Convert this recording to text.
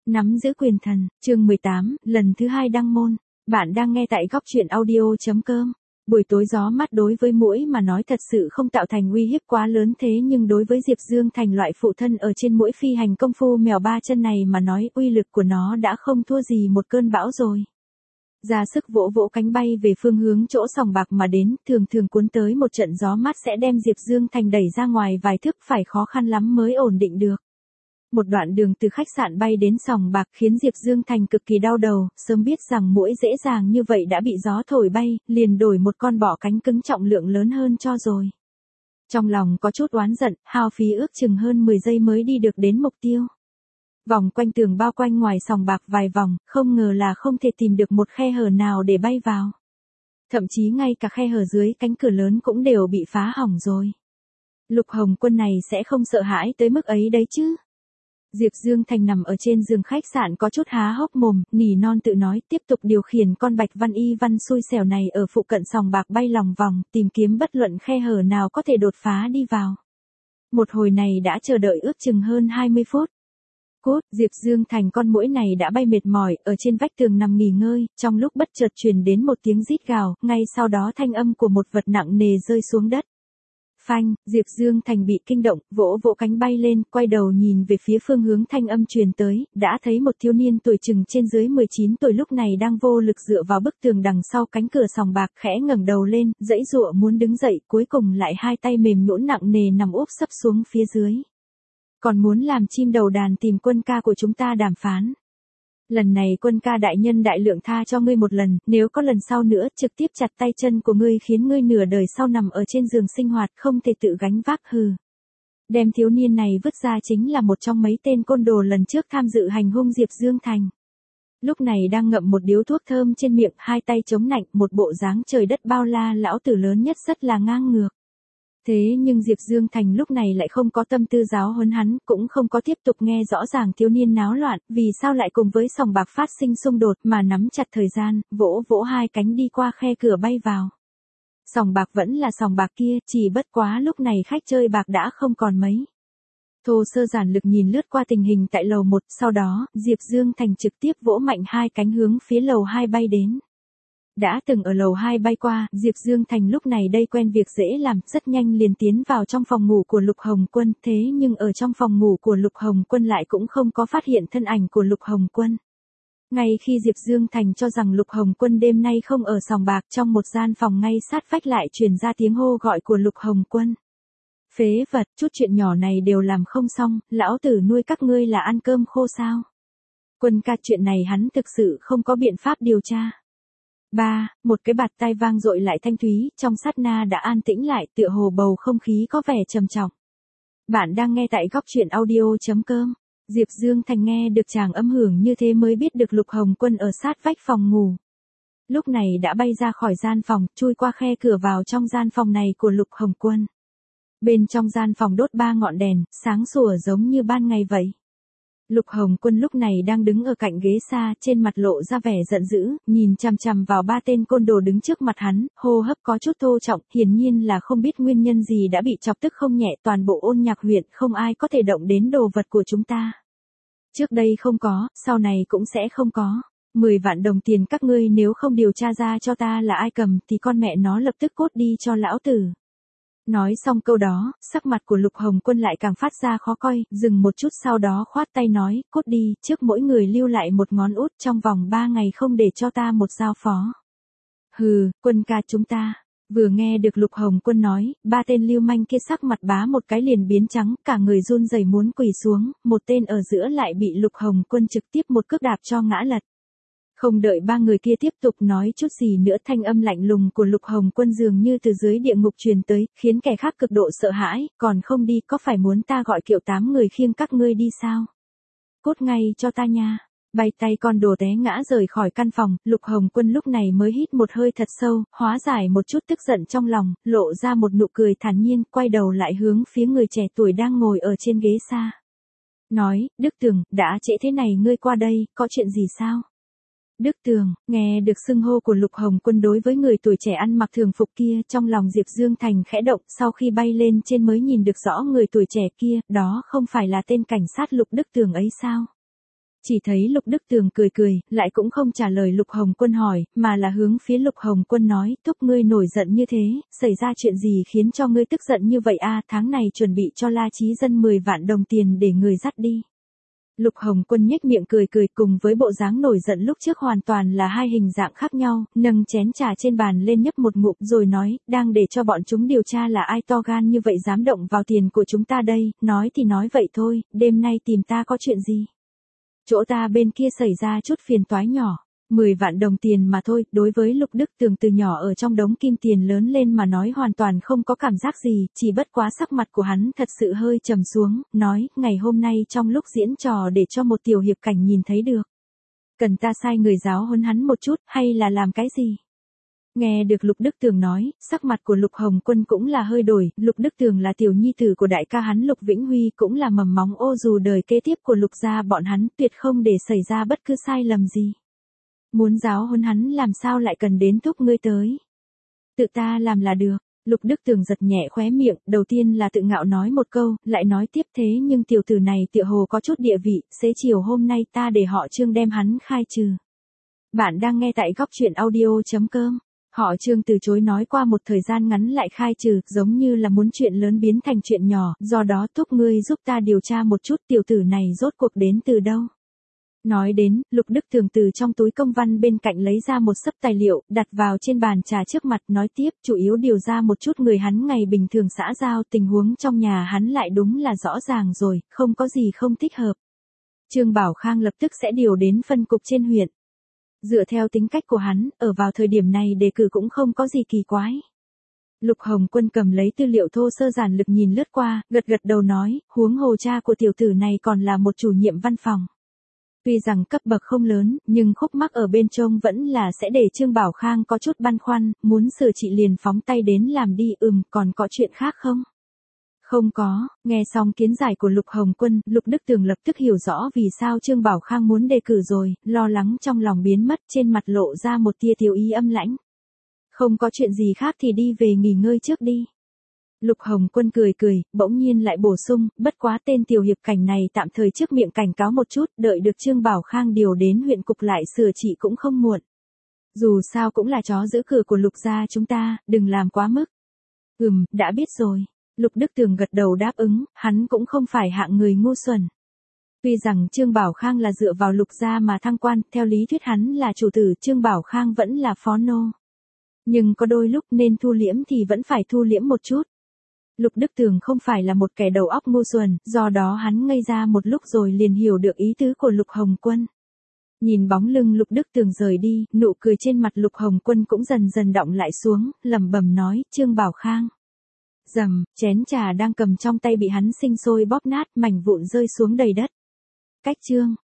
Nắm giữ quyền thần, chương 18, lần thứ 2 đăng môn. Bạn đang nghe tại góc truyện audio.com. Buổi tối gió mát đối với muỗi mà nói thật sự không tạo thành uy hiếp quá lớn, thế nhưng đối với Diệp Dương Thành loại phụ thân ở trên muỗi phi hành công phu mèo ba chân này mà nói, uy lực của nó đã không thua gì một cơn bão rồi. Ra sức vỗ vỗ cánh bay về phương hướng chỗ sòng bạc mà đến, thường thường cuốn tới một trận gió mát sẽ đem Diệp Dương Thành đẩy ra ngoài vài thước, phải khó khăn lắm mới ổn định được. Một đoạn đường từ khách sạn bay đến sòng bạc khiến Diệp Dương Thành cực kỳ đau đầu, sớm biết rằng muỗi dễ dàng như vậy đã bị gió thổi bay, liền đổi một con bọ cánh cứng trọng lượng lớn hơn cho rồi. Trong lòng có chút oán giận, hao phí ước chừng hơn 10 giây mới đi được đến mục tiêu. Vòng quanh tường bao quanh ngoài sòng bạc vài vòng, không ngờ là không thể tìm được một khe hở nào để bay vào. Thậm chí ngay cả khe hở dưới cánh cửa lớn cũng đều bị phá hỏng rồi. Lục Hồng Quân này sẽ không sợ hãi tới mức ấy đấy chứ? Diệp Dương Thành nằm ở trên giường khách sạn có chút há hốc mồm, nỉ non tự nói, tiếp tục điều khiển con Bạch Văn Y Văn xui xẻo này ở phụ cận sòng bạc bay lòng vòng, tìm kiếm bất luận khe hở nào có thể đột phá đi vào. Một hồi này đã chờ đợi ước chừng hơn 20 phút. Cút, Diệp Dương Thành con muỗi này đã bay mệt mỏi, ở trên vách tường nằm nghỉ ngơi, trong lúc bất chợt truyền đến một tiếng rít gào, ngay sau đó thanh âm của một vật nặng nề rơi xuống đất. Phanh, Diệp Dương Thành bị kinh động, vỗ vỗ cánh bay lên, quay đầu nhìn về phía phương hướng thanh âm truyền tới, đã thấy một thiếu niên tuổi chừng trên dưới 19 tuổi lúc này đang vô lực dựa vào bức tường đằng sau cánh cửa sòng bạc, khẽ ngẩng đầu lên, giãy giụa muốn đứng dậy, cuối cùng lại hai tay mềm nhũn nặng nề nằm úp sấp xuống phía dưới. Còn muốn làm chim đầu đàn tìm Quân ca của chúng ta đàm phán. Lần này Quân ca đại nhân đại lượng tha cho ngươi một lần, nếu có lần sau nữa, trực tiếp chặt tay chân của ngươi khiến ngươi nửa đời sau nằm ở trên giường sinh hoạt không thể tự gánh vác. Hừ. Đem thiếu niên này vứt ra chính là một trong mấy tên côn đồ lần trước tham dự hành hung Diệp Dương Thành. Lúc này đang ngậm một điếu thuốc thơm trên miệng, hai tay chống nạnh, một bộ dáng trời đất bao la lão tử lớn nhất rất là ngang ngược. Thế nhưng Diệp Dương Thành lúc này lại không có tâm tư giáo huấn hắn, cũng không có tiếp tục nghe rõ ràng thiếu niên náo loạn, vì sao lại cùng với sòng bạc phát sinh xung đột, mà nắm chặt thời gian, vỗ vỗ hai cánh đi qua khe cửa bay vào. Sòng bạc vẫn là sòng bạc kia, chỉ bất quá lúc này khách chơi bạc đã không còn mấy. Thô sơ giản lược nhìn lướt qua tình hình tại lầu 1, sau đó, Diệp Dương Thành trực tiếp vỗ mạnh hai cánh hướng phía lầu 2 bay đến. Đã từng ở lầu 2 bay qua, Diệp Dương Thành lúc này đây quen việc dễ làm, rất nhanh liền tiến vào trong phòng ngủ của Lục Hồng Quân, thế nhưng ở trong phòng ngủ của Lục Hồng Quân lại cũng không có phát hiện thân ảnh của Lục Hồng Quân. Ngay khi Diệp Dương Thành cho rằng Lục Hồng Quân đêm nay không ở sòng bạc, trong một gian phòng ngay sát vách lại truyền ra tiếng hô gọi của Lục Hồng Quân. Phế vật, chút chuyện nhỏ này đều làm không xong, lão tử nuôi các ngươi là ăn cơm khô sao? Quân ca, chuyện này hắn thực sự không có biện pháp điều tra. Một cái bạt tai vang dội lại thanh thúy, trong sát na đã an tĩnh lại, tựa hồ bầu không khí có vẻ trầm trọng. Bạn đang nghe tại góc truyện audio.com. Diệp Dương Thành nghe được tràng âm hưởng như thế mới biết được Lục Hồng Quân ở sát vách phòng ngủ. Lúc này đã bay ra khỏi gian phòng, chui qua khe cửa vào trong gian phòng này của Lục Hồng Quân. Bên trong gian phòng đốt 3 ngọn đèn, sáng sủa giống như ban ngày vậy. Lục Hồng Quân lúc này đang đứng ở cạnh ghế xa, trên mặt lộ ra vẻ giận dữ, nhìn chằm chằm vào 3 tên côn đồ đứng trước mặt hắn, hô hấp có chút thô trọng, hiển nhiên là không biết nguyên nhân gì đã bị chọc tức không nhẹ, toàn bộ Ôn Nhạc huyện không ai có thể động đến đồ vật của chúng ta. Trước đây không có, sau này cũng sẽ không có. 10 vạn đồng tiền các ngươi nếu không điều tra ra cho ta là ai cầm thì con mẹ nó lập tức cút đi cho lão tử. Nói xong câu đó, sắc mặt của Lục Hồng Quân lại càng phát ra khó coi, dừng một chút sau đó khoát tay nói, cút đi, trước mỗi người lưu lại một ngón út, trong vòng 3 ngày không để cho ta một giao phó. Hừ, Quân ca chúng ta. Vừa nghe được Lục Hồng Quân nói, 3 tên lưu manh kia sắc mặt bá một cái liền biến trắng, cả người run rẩy muốn quỳ xuống, một tên ở giữa lại bị Lục Hồng Quân trực tiếp một cước đạp cho ngã lật. Không đợi 3 người kia tiếp tục nói chút gì nữa, thanh âm lạnh lùng của Lục Hồng Quân dường như từ dưới địa ngục truyền tới, khiến kẻ khác cực độ sợ hãi, còn không đi, có phải muốn ta gọi kiệu 8 người khiêng các ngươi đi sao? Cút ngay cho ta nha. Bay tay con đồ té ngã rời khỏi căn phòng, Lục Hồng Quân lúc này mới hít một hơi thật sâu, hóa giải một chút tức giận trong lòng, lộ ra một nụ cười thản nhiên, quay đầu lại hướng phía người trẻ tuổi đang ngồi ở trên ghế xa. Nói, Đức Tường, đã trễ thế này ngươi qua đây, có chuyện gì sao? Đức Tường, nghe được xưng hô của Lục Hồng Quân đối với người tuổi trẻ ăn mặc thường phục kia, trong lòng Diệp Dương Thành khẽ động, sau khi bay lên trên mới nhìn được rõ người tuổi trẻ kia, đó không phải là tên cảnh sát Lục Đức Tường ấy sao? Chỉ thấy Lục Đức Tường cười cười, lại cũng không trả lời Lục Hồng Quân hỏi, mà là hướng phía Lục Hồng Quân nói, thúc ngươi nổi giận như thế, xảy ra chuyện gì khiến cho ngươi tức giận như vậy a? Tháng này chuẩn bị cho La Chí Dân 10 vạn đồng tiền để người dắt đi. Lục Hồng Quân nhếch miệng cười cười, cùng với bộ dáng nổi giận lúc trước hoàn toàn là hai hình dạng khác nhau, nâng chén trà trên bàn lên nhấp một ngụm rồi nói, đang để cho bọn chúng điều tra là ai to gan như vậy dám động vào tiền của chúng ta đây, nói thì nói vậy thôi, đêm nay tìm ta có chuyện gì? Chỗ ta bên kia xảy ra chút phiền toái nhỏ. 10 vạn đồng tiền mà thôi, đối với Lục Đức Tường từ nhỏ ở trong đống kim tiền lớn lên mà nói hoàn toàn không có cảm giác gì, chỉ bất quá sắc mặt của hắn thật sự hơi trầm xuống, nói, ngày hôm nay trong lúc diễn trò để cho một tiểu hiệp cảnh nhìn thấy được. Cần ta sai người giáo huấn hắn một chút, hay là làm cái gì? Nghe được Lục Đức Tường nói, sắc mặt của Lục Hồng Quân cũng là hơi đổi, Lục Đức Tường là tiểu nhi tử của đại ca hắn Lục Vĩnh Huy, cũng là mầm móng ô dù đời kế tiếp của Lục gia bọn hắn, tuyệt không để xảy ra bất cứ sai lầm gì. Muốn giáo huấn hắn làm sao lại cần đến thúc ngươi tới. Tự ta làm là được. Lục Đức Tường giật nhẹ khóe miệng, đầu tiên là tự ngạo nói một câu, lại nói tiếp thế nhưng tiểu tử này tựa hồ có chút địa vị, xế chiều hôm nay ta để họ Trương đem hắn khai trừ. Bạn đang nghe tại góc truyện audio.com. Họ Trương từ chối nói qua một thời gian ngắn lại khai trừ, giống như là muốn chuyện lớn biến thành chuyện nhỏ, do đó thúc ngươi giúp ta điều tra một chút tiểu tử này rốt cuộc đến từ đâu. Nói đến, Lục Đức Tường từ trong túi công văn bên cạnh lấy ra một xấp tài liệu, đặt vào trên bàn trà trước mặt, nói tiếp, chủ yếu điều ra một chút người hắn ngày bình thường xã giao, tình huống trong nhà hắn lại đúng là rõ ràng rồi, không có gì không thích hợp. Trương Bảo Khang lập tức sẽ điều đến phân cục trên huyện. Dựa theo tính cách của hắn, ở vào thời điểm này đề cử cũng không có gì kỳ quái. Lục Hồng Quân cầm lấy tư liệu thô sơ giản lược nhìn lướt qua, gật gật đầu nói, huống hồ cha của tiểu tử này còn là một chủ nhiệm văn phòng. Tuy rằng cấp bậc không lớn, nhưng khúc mắc ở bên trong vẫn là sẽ để Trương Bảo Khang có chút băn khoăn, muốn sửa trị liền phóng tay đến làm đi, còn có chuyện khác không? Không có, nghe xong kiến giải của Lục Hồng Quân, Lục Đức Tường lập tức hiểu rõ vì sao Trương Bảo Khang muốn đề cử rồi, lo lắng trong lòng biến mất, trên mặt lộ ra một tia tiêu ý âm lãnh. Không có chuyện gì khác thì đi về nghỉ ngơi trước đi. Lục Hồng Quân cười cười, bỗng nhiên lại bổ sung, bất quá tên tiểu hiệp cảnh này tạm thời trước miệng cảnh cáo một chút, đợi được Trương Bảo Khang điều đến huyện cục lại sửa trị cũng không muộn. Dù sao cũng là chó giữ cửa của Lục gia chúng ta, đừng làm quá mức. Đã biết rồi. Lục Đức Tường gật đầu đáp ứng, hắn cũng không phải hạng người ngu xuẩn. Tuy rằng Trương Bảo Khang là dựa vào Lục gia mà thăng quan, theo lý thuyết hắn là chủ tử, Trương Bảo Khang vẫn là phó nô. Nhưng có đôi lúc nên thu liễm thì vẫn phải thu liễm một chút. Lục Đức Tường không phải là một kẻ đầu óc ngu xuẩn, do đó hắn ngây ra một lúc rồi liền hiểu được ý tứ của Lục Hồng Quân. Nhìn bóng lưng Lục Đức Tường rời đi, nụ cười trên mặt Lục Hồng Quân cũng dần dần đọng lại xuống, lẩm bẩm nói, Trương Bảo Khang. Rầm, chén trà đang cầm trong tay bị hắn sinh sôi bóp nát, mảnh vụn rơi xuống đầy đất. Cách Trương